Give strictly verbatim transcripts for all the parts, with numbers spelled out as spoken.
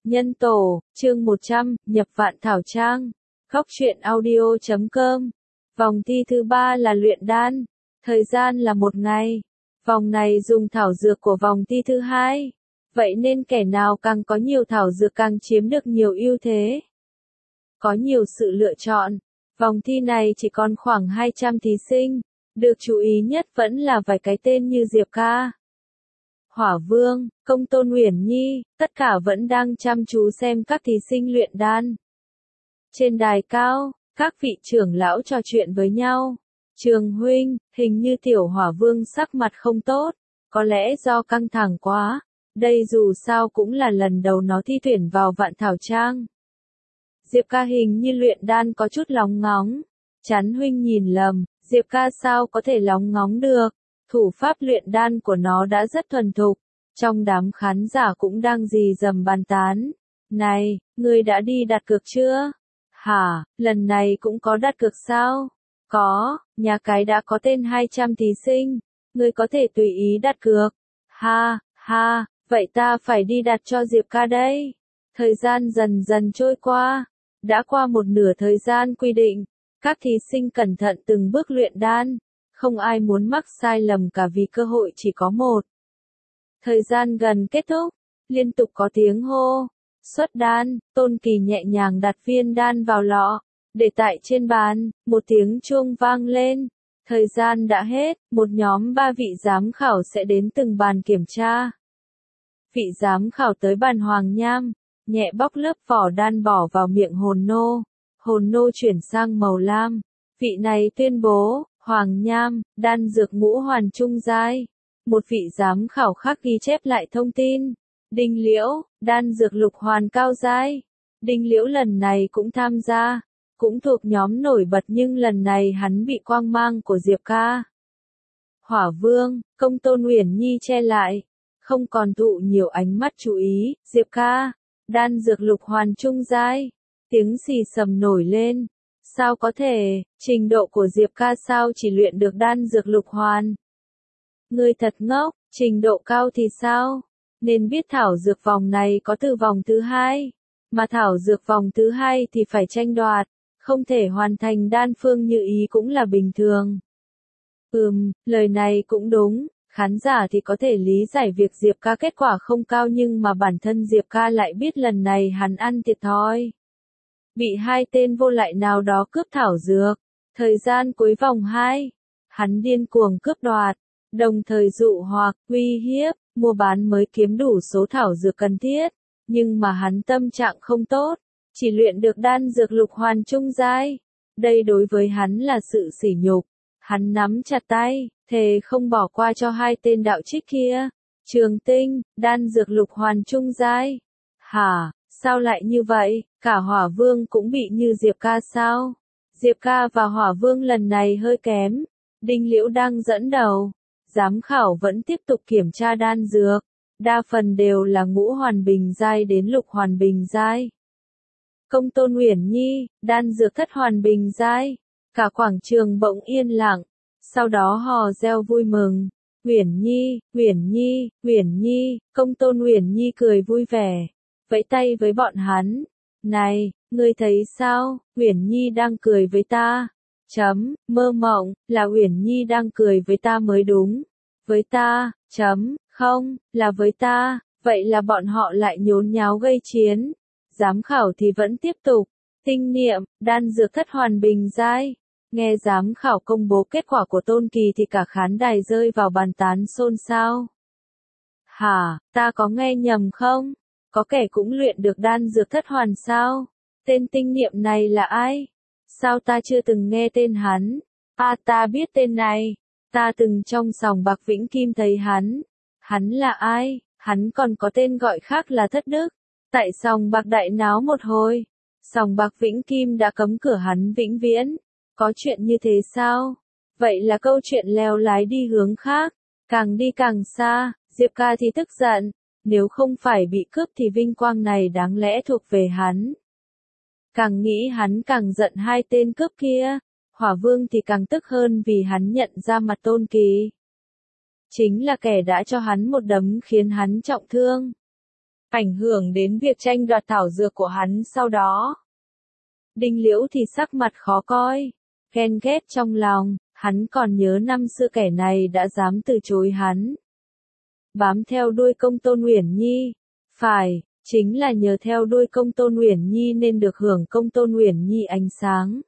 Nhân tổ, chương một trăm, nhập vạn thảo trang. Góc truyện audio chấm com. Vòng thi thứ ba là luyện đan. Thời gian là một ngày. Vòng này dùng thảo dược của vòng thi thứ hai. Vậy nên kẻ nào càng có nhiều thảo dược càng chiếm được nhiều ưu thế. Có nhiều sự lựa chọn. Vòng thi này chỉ còn khoảng hai trăm thí sinh. Được chú ý nhất vẫn là vài cái tên như Diệp Ca, Hỏa Vương, Công Tôn Uyển Nhi, tất cả vẫn đang chăm chú xem các thí sinh luyện đan. Trên đài cao, các vị trưởng lão trò chuyện với nhau. Trường huynh, hình như tiểu Hỏa Vương sắc mặt không tốt, có lẽ do căng thẳng quá. Đây dù sao cũng là lần đầu nó thi tuyển vào vạn thảo trang. Diệp Ca hình như luyện đan có chút lóng ngóng. Chắn huynh nhìn lầm, Diệp Ca sao có thể lóng ngóng được. Thủ pháp luyện đan của nó đã rất thuần thục. Trong đám khán giả cũng đang rì rầm bàn tán. Này, ngươi đã đi đặt cược chưa? Hả, lần này cũng có đặt cược sao? Có, nhà cái đã có tên hai trăm thí sinh. Ngươi có thể tùy ý đặt cược. Ha, ha, vậy ta phải đi đặt cho Diệp Ca đây. Thời gian dần dần trôi qua. Đã qua một nửa thời gian quy định. Các thí sinh cẩn thận từng bước luyện đan. Không ai muốn mắc sai lầm cả vì cơ hội chỉ có một. Thời gian gần kết thúc, liên tục có tiếng hô. Xuất đan, Tôn Kỳ nhẹ nhàng đặt viên đan vào lọ, để tại trên bàn, một tiếng chuông vang lên. Thời gian đã hết, một nhóm ba vị giám khảo sẽ đến từng bàn kiểm tra. Vị giám khảo tới bàn Hoàng Nham, nhẹ bóc lớp vỏ đan bỏ vào miệng hồn nô. Hồn nô chuyển sang màu lam. Vị này tuyên bố, Hoàng Nham, đan dược ngũ hoàn trung giai. Một vị giám khảo khác ghi chép lại thông tin. Đinh Liễu, đan dược lục hoàn cao giai. Đinh Liễu lần này cũng tham gia, cũng thuộc nhóm nổi bật nhưng lần này hắn bị quang mang của Diệp Ca, Hỏa Vương, Công Tôn Uyển Nhi che lại, không còn thụ nhiều ánh mắt chú ý. Diệp Ca, đan dược lục hoàn trung giai. Tiếng xì xầm nổi lên. Sao có thể, trình độ của Diệp Ca sao chỉ luyện được đan dược lục hoàn? Ngươi thật ngốc, trình độ cao thì sao? Nên biết thảo dược vòng này có từ vòng thứ hai, mà thảo dược vòng thứ hai thì phải tranh đoạt, không thể hoàn thành đan phương như ý cũng là bình thường. Ừm, lời này cũng đúng, khán giả thì có thể lý giải việc Diệp Ca kết quả không cao nhưng mà bản thân Diệp Ca lại biết lần này hắn ăn thiệt thòi. Bị hai tên vô lại nào đó cướp thảo dược. Thời gian cuối vòng hai, hắn điên cuồng cướp đoạt, đồng thời dụ hoặc, uy hiếp, mua bán mới kiếm đủ số thảo dược cần thiết. Nhưng mà hắn tâm trạng không tốt, chỉ luyện được đan dược lục hoàn trung giai. Đây đối với hắn là sự sỉ nhục. Hắn nắm chặt tay, thề không bỏ qua cho hai tên đạo trích kia. Trường Tinh, đan dược lục hoàn trung giai. Hả, sao lại như vậy? Cả Hỏa Vương cũng bị như Diệp Ca sao? Diệp Ca và Hỏa Vương lần này hơi kém. Đinh Liễu đang dẫn đầu. Giám khảo vẫn tiếp tục kiểm tra đan dược. Đa phần đều là ngũ hoàn bình giai đến lục hoàn bình giai. Công Tôn Uyển Nhi, đan dược thất hoàn bình giai. Cả quảng trường bỗng yên lặng. Sau đó hò reo vui mừng. Uyển Nhi, Uyển Nhi, Uyển Nhi. Công Tôn Uyển Nhi cười vui vẻ, vẫy tay với bọn hắn. Này, ngươi thấy sao, Uyển Nhi đang cười với ta. Chấm, mơ mộng, là Uyển Nhi đang cười với ta mới đúng. Với ta, chấm, không, là với ta, vậy là bọn họ lại nhốn nháo gây chiến. Giám khảo thì vẫn tiếp tục. Tinh niệm, đan dược thất hoàn bình giai. Nghe giám khảo công bố kết quả của Tôn Kỳ thì cả khán đài rơi vào bàn tán xôn xao. Hả, ta có nghe nhầm không? Có kẻ cũng luyện được đan dược thất hoàn sao? Tên tinh niệm này là ai? Sao ta chưa từng nghe tên hắn? À, ta biết tên này. Ta từng trong sòng bạc Vĩnh Kim thấy hắn. Hắn là ai? Hắn còn có tên gọi khác là Thất Đức. Tại sòng bạc đại náo một hồi, sòng bạc Vĩnh Kim đã cấm cửa hắn vĩnh viễn. Có chuyện như thế sao? Vậy là câu chuyện leo lái đi hướng khác. Càng đi càng xa, Diệp Ca thì tức giận. Nếu không phải bị cướp thì vinh quang này đáng lẽ thuộc về hắn. Càng nghĩ hắn càng giận hai tên cướp kia. Hỏa Vương thì càng tức hơn vì hắn nhận ra mặt Tôn Kỳ. Chính là kẻ đã cho hắn một đấm khiến hắn trọng thương. ảnh hưởng đến việc tranh đoạt thảo dược của hắn sau đó. Đinh Liễu thì sắc mặt khó coi, ghen ghét trong lòng, hắn còn nhớ năm xưa kẻ này đã dám từ chối hắn. Bám theo đuôi Công Tôn Uyển Nhi, phải, chính là nhờ theo đuôi Công Tôn Uyển Nhi nên được hưởng Công Tôn Uyển Nhi ánh sáng.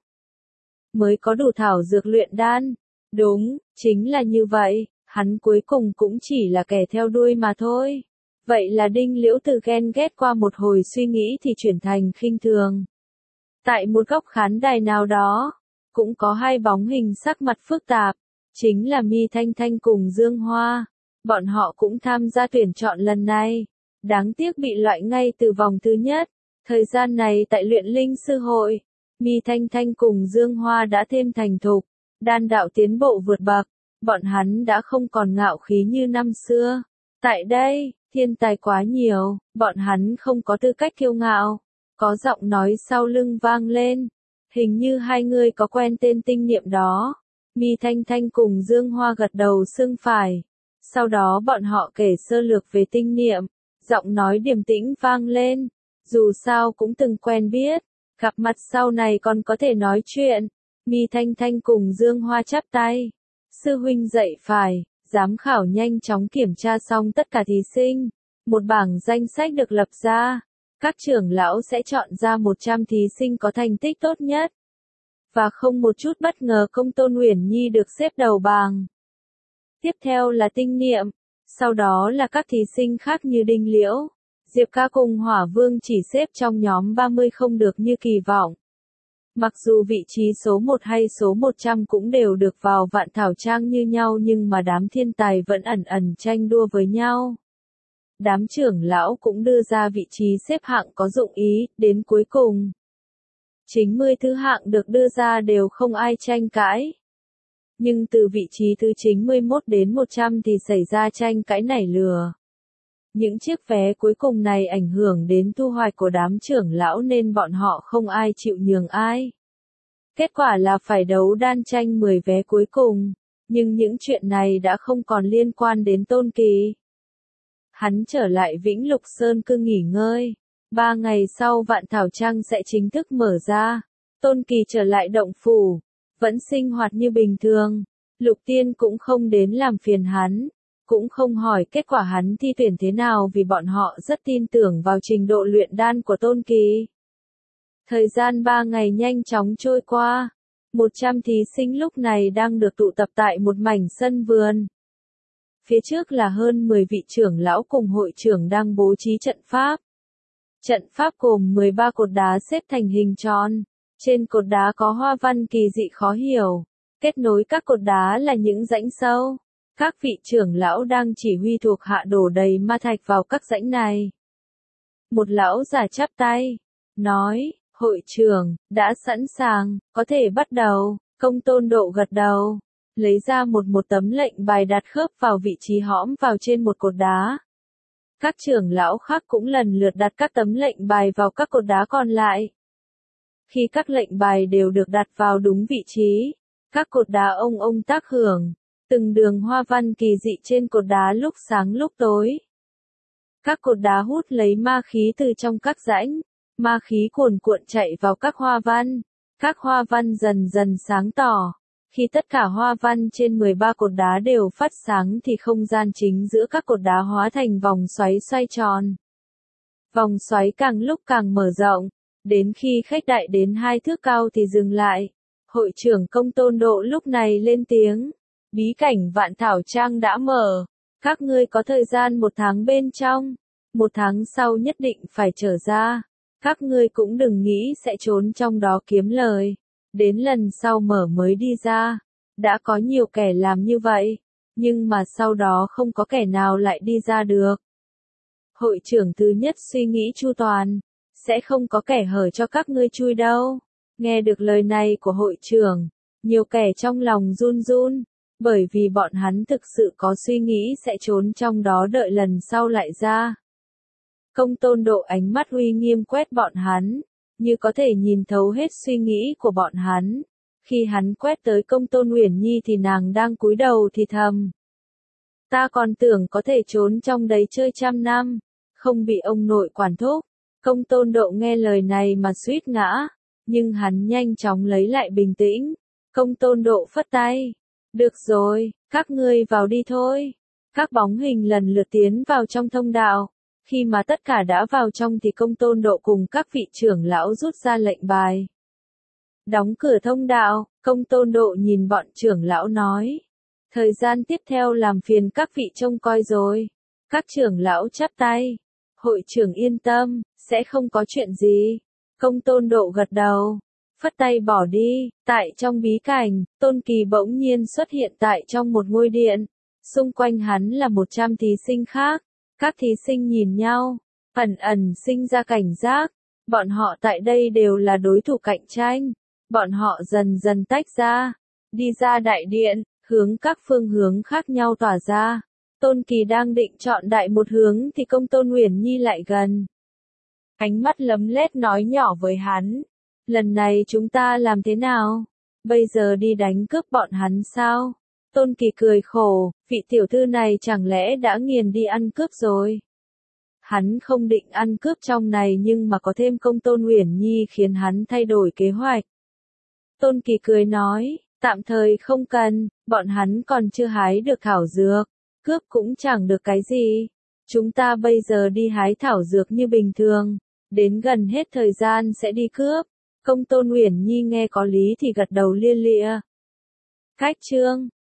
Mới có đủ thảo dược luyện đan, đúng, chính là như vậy, hắn cuối cùng cũng chỉ là kẻ theo đuôi mà thôi. Vậy là Đinh Liễu từ ghen ghét qua một hồi suy nghĩ thì chuyển thành khinh thường. Tại một góc khán đài nào đó, cũng có hai bóng hình sắc mặt phức tạp, chính là Mi Thanh Thanh cùng Dương Hoa. Bọn họ cũng tham gia tuyển chọn lần này, đáng tiếc bị loại ngay từ vòng thứ nhất. Thời gian này tại luyện linh sư hội, Mi Thanh Thanh cùng Dương Hoa đã thêm thành thục, đan đạo tiến bộ vượt bậc, bọn hắn đã không còn ngạo khí như năm xưa. Tại đây, thiên tài quá nhiều, bọn hắn không có tư cách kiêu ngạo. Có giọng nói sau lưng vang lên, hình như hai người có quen tên tinh niệm đó. Mi Thanh Thanh cùng Dương Hoa gật đầu xưng phải. Sau đó bọn họ kể sơ lược về tinh niệm, giọng nói điềm tĩnh vang lên. Dù sao cũng từng quen biết, gặp mặt sau này còn có thể nói chuyện. Mi Thanh Thanh cùng Dương Hoa chắp tay. Sư huynh dạy phải, giám khảo nhanh chóng kiểm tra xong tất cả thí sinh. Một bảng danh sách được lập ra. Các trưởng lão sẽ chọn ra một trăm thí sinh có thành tích tốt nhất. Và không một chút bất ngờ Công Tôn Uyển Nhi được xếp đầu bảng. Tiếp theo là tinh niệm, sau đó là các thí sinh khác như Đinh Liễu, Diệp Ca cùng Hỏa Vương chỉ xếp trong nhóm ba mươi không được như kỳ vọng. Mặc dù vị trí số một hay số một trăm cũng đều được vào Vạn Thảo Trang như nhau nhưng mà đám thiên tài vẫn ẩn ẩn tranh đua với nhau. Đám trưởng lão cũng đưa ra vị trí xếp hạng có dụng ý, đến cuối cùng. Chính mười thứ hạng được đưa ra đều không ai tranh cãi. Nhưng từ vị trí thứ chín mươi mốt đến một trăm thì xảy ra tranh cãi nảy lửa. Những chiếc vé cuối cùng này ảnh hưởng đến thu hoạch của đám trưởng lão nên bọn họ không ai chịu nhường ai. Kết quả là phải đấu đan tranh mười vé cuối cùng, nhưng những chuyện này đã không còn liên quan đến Tôn Kỳ. Hắn trở lại Vĩnh Lục Sơn cư nghỉ ngơi. Ba ngày sau Vạn Thảo Trang sẽ chính thức mở ra. Tôn Kỳ trở lại động phủ, vẫn sinh hoạt như bình thường. Lục Tiên cũng không đến làm phiền hắn, cũng không hỏi kết quả hắn thi tuyển thế nào vì bọn họ rất tin tưởng vào trình độ luyện đan của Tôn Kỳ. Thời gian ba ngày nhanh chóng trôi qua. Một trăm thí sinh lúc này đang được tụ tập tại một mảnh sân vườn. Phía trước là hơn mười vị trưởng lão cùng hội trưởng đang bố trí trận pháp. Trận pháp gồm mười ba cột đá xếp thành hình tròn. Trên cột đá có hoa văn kỳ dị khó hiểu. Kết nối các cột đá là những rãnh sâu. Các vị trưởng lão đang chỉ huy thuộc hạ đổ đầy ma thạch vào các rãnh này. Một lão già chắp tay, nói, hội trưởng, đã sẵn sàng, có thể bắt đầu. Công Tôn Độ gật đầu, lấy ra một một tấm lệnh bài đặt khớp vào vị trí hõm vào trên một cột đá. Các trưởng lão khác cũng lần lượt đặt các tấm lệnh bài vào các cột đá còn lại. Khi các lệnh bài đều được đặt vào đúng vị trí, các cột đá ông ông tác hưởng, từng đường hoa văn kỳ dị trên cột đá lúc sáng lúc tối. Các cột đá hút lấy ma khí từ trong các rãnh, ma khí cuồn cuộn chạy vào các hoa văn, các hoa văn dần dần sáng tỏ. Khi tất cả hoa văn trên mười ba cột đá đều phát sáng thì không gian chính giữa các cột đá hóa thành vòng xoáy xoay tròn. Vòng xoáy càng lúc càng mở rộng, đến khi khách đại đến hai thước cao thì dừng lại. Hội trưởng Công Tôn Độ lúc này lên tiếng, bí cảnh Vạn Thảo Trang đã mở, các ngươi có thời gian một tháng bên trong, một tháng sau nhất định phải trở ra, các ngươi cũng đừng nghĩ sẽ trốn trong đó kiếm lời, đến lần sau mở mới đi ra. Đã có nhiều kẻ làm như vậy, nhưng mà sau đó không có kẻ nào lại đi ra được. Hội trưởng thứ nhất suy nghĩ chu toàn, sẽ không có kẻ hở cho các ngươi chui đâu. Nghe được lời này của hội trưởng, nhiều kẻ trong lòng run run, bởi vì bọn hắn thực sự có suy nghĩ sẽ trốn trong đó đợi lần sau lại ra. Công Tôn Độ ánh mắt uy nghiêm quét bọn hắn, như có thể nhìn thấu hết suy nghĩ của bọn hắn. Khi hắn quét tới Công Tôn Uyển Nhi thì nàng đang cúi đầu thì thầm. Ta còn tưởng có thể trốn trong đấy chơi trăm năm, không bị ông nội quản thúc. Công Tôn Độ nghe lời này mà suýt ngã, nhưng hắn nhanh chóng lấy lại bình tĩnh. Công Tôn Độ phất tay. Được rồi, các ngươi vào đi thôi. Các bóng hình lần lượt tiến vào trong thông đạo. Khi mà tất cả đã vào trong thì Công Tôn Độ cùng các vị trưởng lão rút ra lệnh bài. Đóng cửa thông đạo, Công Tôn Độ nhìn bọn trưởng lão nói. Thời gian tiếp theo làm phiền các vị trông coi rồi. Các trưởng lão chắp tay. Hội trưởng yên tâm, sẽ không có chuyện gì. Công Tôn Độ gật đầu. Phất tay bỏ đi. Tại trong bí cảnh, Tôn Kỳ bỗng nhiên xuất hiện tại trong một ngôi điện. Xung quanh hắn là một trăm thí sinh khác. Các thí sinh nhìn nhau, ẩn ẩn sinh ra cảnh giác. Bọn họ tại đây đều là đối thủ cạnh tranh. Bọn họ dần dần tách ra, đi ra đại điện, hướng các phương hướng khác nhau tỏa ra. Tôn Kỳ đang định chọn đại một hướng thì Công Tôn Uyển Nhi lại gần. Ánh mắt lấm lét nói nhỏ với hắn. Lần này chúng ta làm thế nào? Bây giờ đi đánh cướp bọn hắn sao? Tôn Kỳ cười khổ, vị tiểu thư này chẳng lẽ đã nghiền đi ăn cướp rồi? Hắn không định ăn cướp trong này nhưng mà có thêm Công Tôn Uyển Nhi khiến hắn thay đổi kế hoạch. Tôn Kỳ cười nói, tạm thời không cần, bọn hắn còn chưa hái được thảo dược, cướp cũng chẳng được cái gì. Chúng ta bây giờ đi hái thảo dược như bình thường, đến gần hết thời gian sẽ đi cướp. Công Tôn Uyển Nhi nghe có lý thì gật đầu lia lịa. Khách trương